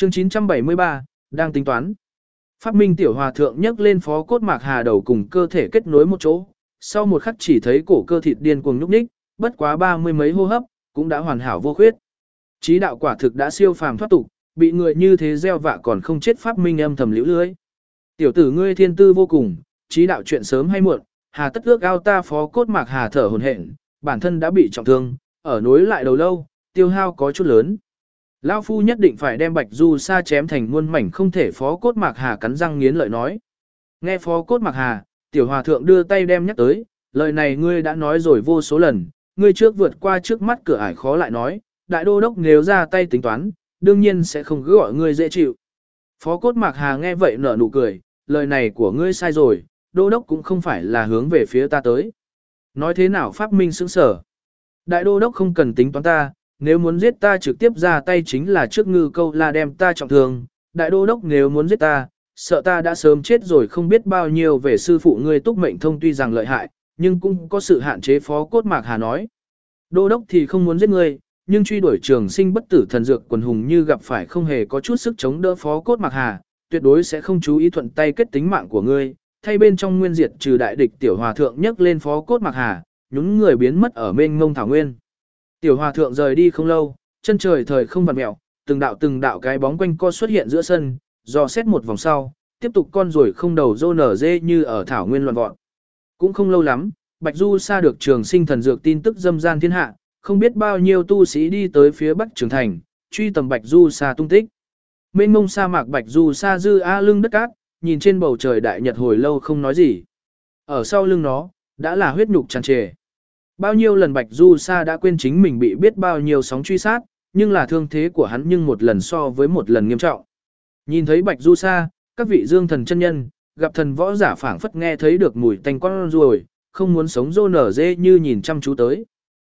Chương 973, đang tính toán. Phát minh tiểu hòa thượng nhấc lên phó cốt mạc hà đầu cùng cơ thể kết nối một chỗ, sau một khắc chỉ thấy cổ cơ thịt điên cuồng nhúc nhích, bất quá 30 mấy hô hấp, cũng đã hoàn hảo vô khuyết. Chí đạo quả thực đã siêu phàm thoát tục, bị người như thế gieo vạ còn không chết phát minh âm thầm liễu lưới. Tiểu tử ngươi thiên tư vô cùng, chí đạo chuyện sớm hay muộn, hà tất ước ao ta phó cốt mạc hà thở hổn hển, bản thân đã bị trọng thương, ở nối lại đầu lâu, tiêu hao có chút lớn. Lão phu nhất định phải đem Bạch Du Sa chém thành muôn mảnh, không thể. Phó cốt mạc hà cắn răng nghiến lợi nói. Nghe phó cốt mạc hà, tiểu hòa thượng đưa tay đem nhắc tới, lời này ngươi đã nói rồi vô số lần, ngươi trước vượt qua trước mắt cửa ải khó lại nói, đại đô đốc nếu ra tay tính toán, đương nhiên sẽ không cứ gọi ngươi dễ chịu. Phó cốt mạc hà nghe vậy nở nụ cười, lời này của ngươi sai rồi, đô đốc cũng không phải là hướng về phía ta tới. Nói thế nào Pháp Minh sững sở. Đại đô đốc không cần tính toán ta, nếu muốn giết ta trực tiếp ra tay chính là trước Ngư Câu La đem ta trọng thương. Đại đô đốc nếu muốn giết ta, sợ ta đã sớm chết rồi, không biết bao nhiêu. Về sư phụ ngươi Túc Mệnh Thông tuy rằng lợi hại, nhưng cũng có sự hạn chế. Phó cốt mạc hà nói. Đô đốc thì không muốn giết ngươi, nhưng truy đuổi trường sinh bất tử thần dược quần hùng như gặp phải không hề có chút sức chống đỡ. Phó cốt mạc hà, tuyệt đối sẽ không chú ý thuận tay kết tính mạng của ngươi. Thay bên trong nguyên diệt trừ đại địch. Tiểu hòa thượng nhấc lên phó cốt mạc hà, nhún người biến mất ở mênh mông thảo nguyên. Tiểu hòa thượng rời đi không lâu, chân trời thời không vặn mèo, từng đạo cái bóng quanh co xuất hiện giữa sân, dò xét một vòng sau, tiếp tục con ruồi không đầu rô nở dê như ở thảo nguyên loạn vọt. Cũng không lâu lắm, Bạch Du Sa được trường sinh thần dược tin tức dâm gian thiên hạ, không biết bao nhiêu tu sĩ đi tới phía Bắc Trường Thành, truy tầm Bạch Du Sa tung tích. Mênh mông sa mạc Bạch Du Sa dư a lưng đất cát, nhìn trên bầu trời đại nhật hồi lâu không nói gì. Ở sau lưng nó, đã là huyết nhục tràn trề. Bao nhiêu lần Bạch Du Sa đã quên chính mình bị biết bao nhiêu sóng truy sát, nhưng là thương thế của hắn nhưng một lần so với một lần nghiêm trọng. Nhìn thấy Bạch Du Sa, các vị dương thần chân nhân, gặp thần võ giả phảng phất nghe thấy được mùi tanh con ruồi, không muốn sống rô nở dê như nhìn chăm chú tới.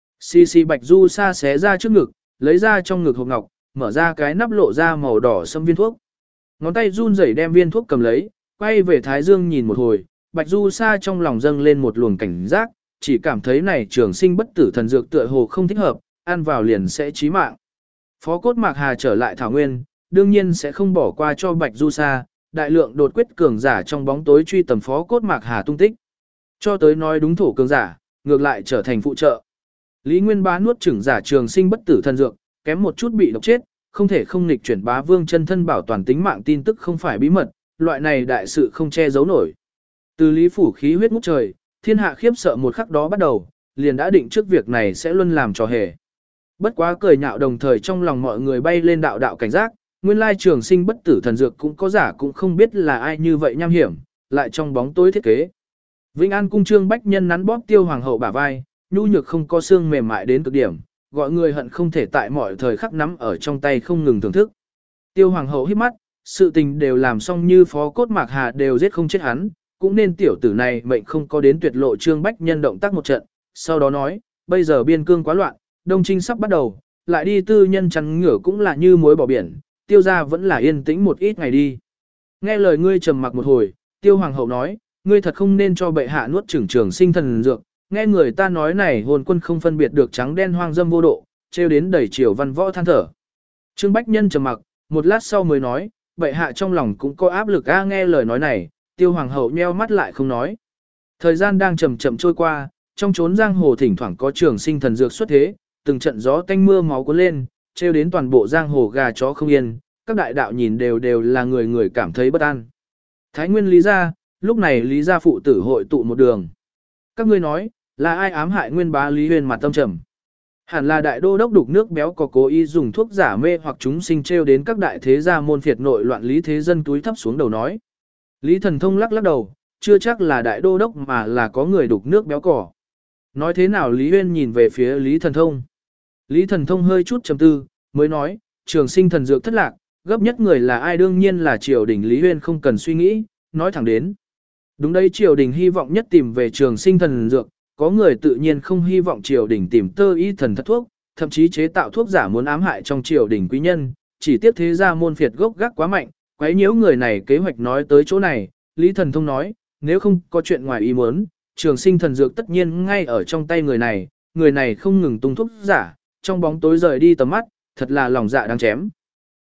Xì Bạch Du Sa xé ra trước ngực, lấy ra trong ngực hộp ngọc, mở ra cái nắp lộ ra màu đỏ sâm viên thuốc. Ngón tay run rẩy đem viên thuốc cầm lấy, quay về Thái Dương nhìn một hồi, Bạch Du Sa trong lòng dâng lên một luồng cảnh giác, chỉ cảm thấy này trường sinh bất tử thần dược tựa hồ không thích hợp, ăn vào liền sẽ chí mạng. Phó cốt mạc hà trở lại thảo nguyên, đương nhiên sẽ không bỏ qua cho Bạch Du Sa, đại lượng đột quyết cường giả trong bóng tối truy tầm phó cốt mạc hà tung tích. Cho tới nói đúng thổ cường giả, ngược lại trở thành phụ trợ. Lý Nguyên Bá nuốt chửng giả trường sinh bất tử thần dược, kém một chút bị độc chết, không thể không nghịch chuyển Bá Vương chân thân bảo toàn tính mạng tin tức không phải bí mật, loại này đại sự không che giấu nổi. Từ Lý phủ khí huyết ngút trời, thiên hạ khiếp sợ một khắc đó bắt đầu, liền đã định trước việc này sẽ luôn làm trò hề. Bất quá cười nhạo đồng thời trong lòng mọi người bay lên đạo đạo cảnh giác, nguyên lai trường sinh bất tử thần dược cũng có giả cũng không biết là ai như vậy nham hiểm, lại trong bóng tối thiết kế. Vĩnh An cung Trương Bách Nhân nắn bóp Tiêu Hoàng hậu bả vai, nhu nhược không có xương mềm mại đến cực điểm, gọi người hận không thể tại mọi thời khắc nắm ở trong tay không ngừng thưởng thức. Tiêu Hoàng hậu hít mắt, sự tình đều làm xong như phó cốt mạc hà đều giết không chết hắn, cũng nên tiểu tử này mệnh không có đến tuyệt lộ. Trương Bách Nhân động tác một trận, sau đó nói, bây giờ biên cương quá loạn, đông trinh sắp bắt đầu, lại đi tư nhân chăn ngửa cũng là như muối bỏ biển, tiêu gia vẫn là yên tĩnh một ít ngày đi. Nghe lời ngươi trầm mặc một hồi, Tiêu Hoàng hậu nói, ngươi thật không nên cho bệ hạ nuốt chửng trường sinh thần dược, nghe người ta nói này hồn quân không phân biệt được trắng đen hoang dâm vô độ, trêu đến đầy triều văn võ than thở. Trương Bách Nhân trầm mặc, một lát sau mới nói, bệ hạ trong lòng cũng có áp lực a. Nghe lời nói này, Tiêu Hoàng hậu nheo mắt lại không nói. Thời gian đang chậm chậm trôi qua, trong chốn giang hồ thỉnh thoảng có trường sinh thần dược xuất thế, từng trận gió tanh mưa máu cuốn lên, trêu đến toàn bộ giang hồ gà chó không yên, các đại đạo nhìn đều là người người cảm thấy bất an. Thái Nguyên Lý gia, lúc này Lý gia phụ tử hội tụ một đường. Các ngươi nói, là ai ám hại Nguyên Bá Lý Huyên mặt tâm trầm? Hẳn là đại đô đốc đục nước béo có cố ý dùng thuốc giả mê hoặc chúng sinh trêu đến các đại thế gia môn phiệt nội loạn. Lý Thế Dân túi thấp xuống đầu nói. Lý Thần Thông lắc lắc đầu, chưa chắc là đại đô đốc mà là có người đục nước béo cỏ. Nói thế nào? Lý Huyên nhìn về phía Lý Thần Thông. Lý Thần Thông hơi chút trầm tư, mới nói, trường sinh thần dược thất lạc, gấp nhất người là ai? Đương nhiên là triều đình. Lý Huyên không cần suy nghĩ, nói thẳng đến. Đúng đây, triều đình hy vọng nhất tìm về trường sinh thần dược, có người tự nhiên không hy vọng triều đình tìm tơ y thần thất thuốc, thậm chí chế tạo thuốc giả muốn ám hại trong triều đình quý nhân, chỉ tiếp thế gia môn phiệt gốc gác quá mạnh, quấy nhiễu người này kế hoạch. Nói tới chỗ này, Lý Thần Thông nói, nếu không có chuyện ngoài ý muốn, trường sinh thần dược tất nhiên ngay ở trong tay người này không ngừng tung thuốc giả, trong bóng tối rời đi tầm mắt, thật là lòng dạ đáng chém.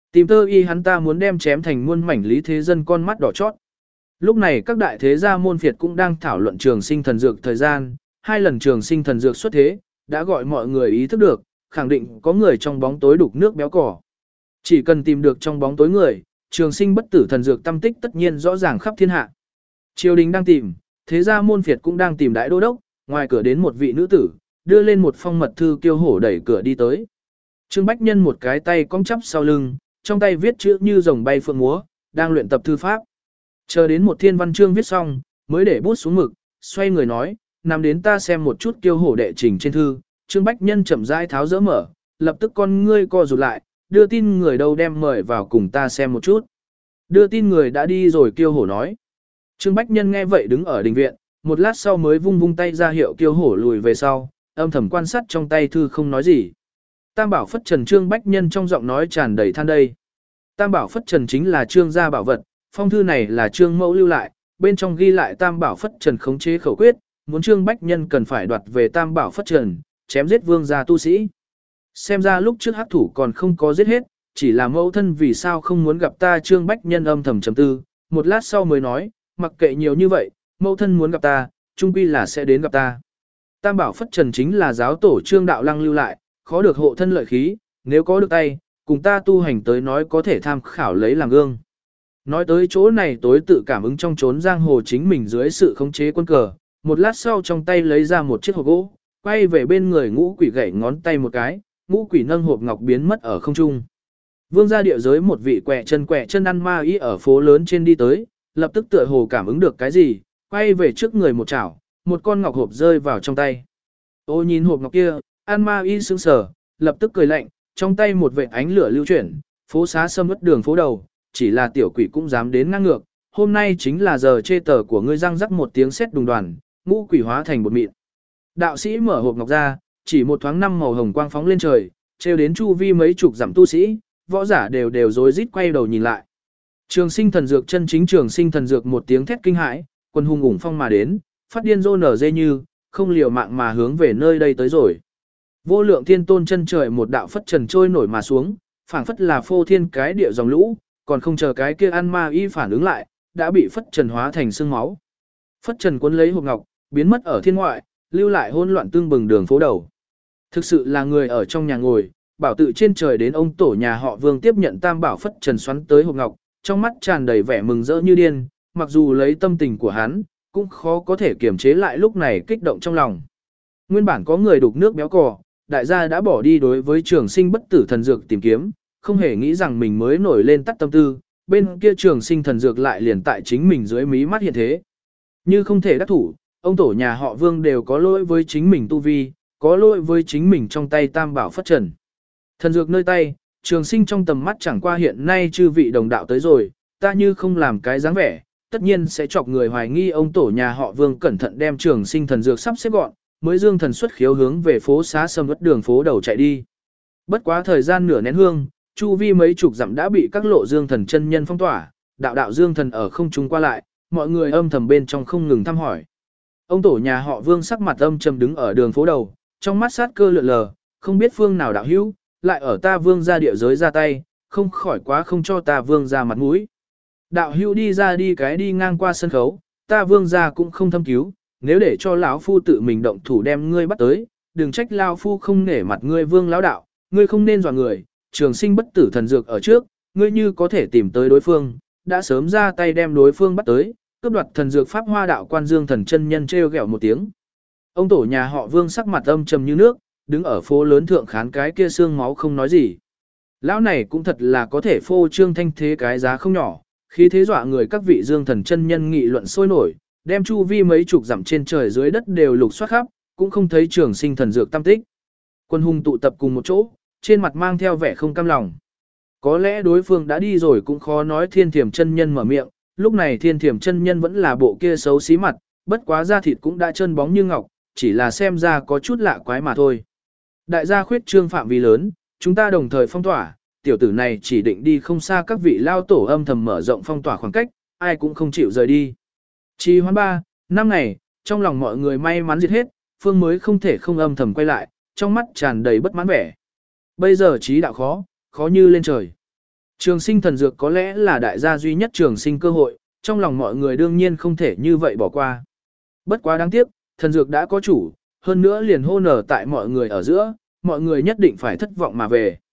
Tìm Tơ Y hắn ta muốn đem chém thành muôn mảnh Lý Thế Dân con mắt đỏ chót. Lúc này các đại thế gia môn phiệt cũng đang thảo luận trường sinh thần dược thời gian, 2 lần trường sinh thần dược xuất thế, đã gọi mọi người ý thức được, khẳng định có người trong bóng tối đục nước béo cỏ. Chỉ cần tìm được trong bóng tối người, trường sinh bất tử thần dược tâm tích tất nhiên rõ ràng khắp thiên hạ. Triều đình đang tìm, thế gia môn phiệt cũng đang tìm đại đô đốc, ngoài cửa đến một vị nữ tử, đưa lên một phong mật thư kiêu hổ đẩy cửa đi tới. Trương Bách Nhân một cái tay cong chắp sau lưng, trong tay viết chữ như rồng bay phượng múa, đang luyện tập thư pháp. Chờ đến một thiên văn chương viết xong, mới để bút xuống mực, xoay người nói, nằm đến ta xem một chút kiêu hổ đệ trình trên thư. Trương Bách Nhân chậm rãi tháo dỡ mở, lập tức con ngươi co rụt lại, đưa tin người đâu đem mời vào cùng ta xem một chút. Đưa tin người đã đi rồi, kiêu hổ nói. Trương Bách Nhân nghe vậy đứng ở đình viện, một lát sau mới vung vung tay ra hiệu kiêu hổ lùi về sau, âm thầm quan sát trong tay thư không nói gì. Tam bảo phất trần, Trương Bách Nhân trong giọng nói tràn đầy than đây. Tam bảo phất trần chính là Trương gia bảo vật, phong thư này là Trương mẫu lưu lại, bên trong ghi lại Tam bảo phất trần khống chế khẩu quyết, muốn Trương Bách Nhân cần phải đoạt về Tam bảo phất trần, chém giết vương gia tu sĩ. Xem ra lúc trước hắc thủ còn không có giết hết, chỉ là mẫu thân vì sao không muốn gặp ta. Trương Bách Nhân âm thầm trầm tư, một lát sau mới nói, mặc kệ nhiều như vậy, mẫu thân muốn gặp ta, chung quy là sẽ đến gặp ta. Tam bảo phất trần chính là giáo tổ Trương Đạo Lăng lưu lại, khó được hộ thân lợi khí, nếu có được tay, cùng ta tu hành tới nói có thể tham khảo lấy làm gương. Nói tới chỗ này tối tự cảm ứng trong chốn giang hồ chính mình dưới sự khống chế quân cờ, một lát sau trong tay lấy ra một chiếc hộp gỗ, quay về bên người ngũ quỷ gảy ngón tay một cái, ngũ quỷ nâng hộp ngọc biến mất ở không trung. Vương gia địa giới một vị quẹ chân ăn ma ý ở phố lớn trên đi tới, lập tức tựa hồ cảm ứng được cái gì, quay về trước người một chảo, một con ngọc hộp rơi vào trong tay. Ô nhìn hộp ngọc kia, ăn ma ý sững sờ, lập tức cười lạnh, trong tay một vệt ánh lửa lưu chuyển, phố xá sâm ướt đường phố đầu, chỉ là tiểu quỷ cũng dám đến ngang ngược, hôm nay chính là giờ chê tờ của ngươi. Răng rắc một tiếng sét đùng đoàn, ngũ quỷ hóa thành bột mịn. Đạo sĩ mở hộp ngọc ra, chỉ một thoáng năm màu hồng quang phóng lên trời, trêu đến chu vi mấy chục dặm tu sĩ, võ giả đều rối rít quay đầu nhìn lại. Trường sinh thần dược, chân chính trường sinh thần dược, một tiếng thét kinh hãi, quân hùng ủng phong mà đến, phát điên rô nở dê như, không liều mạng mà hướng về nơi đây tới rồi. Vô lượng thiên tôn chân trời một đạo phất trần trôi nổi mà xuống, phảng phất là phô thiên cái địa dòng lũ, còn không chờ cái kia ăn ma y phản ứng lại, đã bị phất trần hóa thành xương máu. Phất trần cuốn lấy hộp ngọc, biến mất ở thiên ngoại, lưu lại hỗn loạn tương bừng đường phố đầu. Thực sự là người ở trong nhà ngồi, bảo tự trên trời đến ông tổ nhà họ Vương tiếp nhận tam bảo phất trần xoắn tới hộp ngọc, trong mắt tràn đầy vẻ mừng rỡ như điên, mặc dù lấy tâm tình của hắn, cũng khó có thể kiềm chế lại lúc này kích động trong lòng. Nguyên bản có người đục nước béo cò, đại gia đã bỏ đi đối với trường sinh bất tử thần dược tìm kiếm, không hề nghĩ rằng mình mới nổi lên tắt tâm tư, bên kia trường sinh thần dược lại liền tại chính mình dưới mí mắt hiện thế. Như không thể đắc thủ, ông tổ nhà họ Vương đều có lỗi với chính mình tu vi, có lỗi với chính mình trong tay tam bảo phất trần. Thần dược nơi tay, trường sinh trong tầm mắt chẳng qua hiện nay chư vị đồng đạo tới rồi, ta như không làm cái dáng vẻ, tất nhiên sẽ chọc người hoài nghi. Ông tổ nhà họ Vương cẩn thận đem trường sinh thần dược sắp xếp gọn, mới dương thần xuất khiếu hướng về phố xá sầm uất đường phố đầu chạy đi. Bất quá thời gian nửa nén hương, chu vi mấy chục dặm đã bị các lộ dương thần chân nhân phong tỏa, đạo đạo dương thần ở không trung qua lại, mọi người âm thầm bên trong không ngừng thăm hỏi. Ông tổ nhà họ Vương sắc mặt âm trầm đứng ở đường phố đầu, trong mắt sát cơ lượn lờ, không biết phương nào đạo hữu, lại ở ta Vương gia địa giới ra tay, không khỏi quá không cho ta Vương gia mặt mũi. Đạo hữu đi ra đi cái đi ngang qua sân khấu, ta Vương gia cũng không thâm cứu, nếu để cho lão phu tự mình động thủ đem ngươi bắt tới, đừng trách lão phu không nể mặt ngươi. Vương lão đạo, ngươi không nên dọa người, trường sinh bất tử thần dược ở trước, ngươi như có thể tìm tới đối phương, đã sớm ra tay đem đối phương bắt tới, cướp đoạt thần dược pháp. Hoa đạo quan dương thần chân nhân trêu ghẹo một tiếng. Ông tổ nhà họ Vương sắc mặt âm trầm như nước, đứng ở phố lớn thượng khán cái kia xương máu không nói gì. Lão này cũng thật là có thể phô trương thanh thế cái giá không nhỏ, khi thế dọa người. Các vị dương thần chân nhân nghị luận sôi nổi, đem chu vi mấy chục dặm trên trời dưới đất đều lục soát khắp, cũng không thấy trường sinh thần dược tâm tích. Quân hùng tụ tập cùng một chỗ, trên mặt mang theo vẻ không cam lòng. Có lẽ đối phương đã đi rồi cũng khó nói. Thiên Thiểm chân nhân mở miệng, lúc này Thiên Thiểm chân nhân vẫn là bộ kia xấu xí mặt, bất quá da thịt cũng đã trơn bóng như ngọc, chỉ là xem ra có chút lạ quái mà thôi. Đại gia khuyết trương phạm vi lớn, chúng ta đồng thời phong tỏa, tiểu tử này chỉ định đi không xa. Các vị lao tổ âm thầm mở rộng phong tỏa khoảng cách, ai cũng không chịu rời đi. Trì hoãn 3-5 ngày, trong lòng mọi người may mắn diệt hết, Phương mới không thể không âm thầm quay lại, trong mắt tràn đầy bất mãn vẻ. Bây giờ trí đạo khó, khó như lên trời. Trường sinh thần dược có lẽ là đại gia duy nhất trường sinh cơ hội, trong lòng mọi người đương nhiên không thể như vậy bỏ qua. Bất quá đáng tiếc, thần dược đã có chủ, hơn nữa liền hô nở tại mọi người ở giữa, mọi người nhất định phải thất vọng mà về.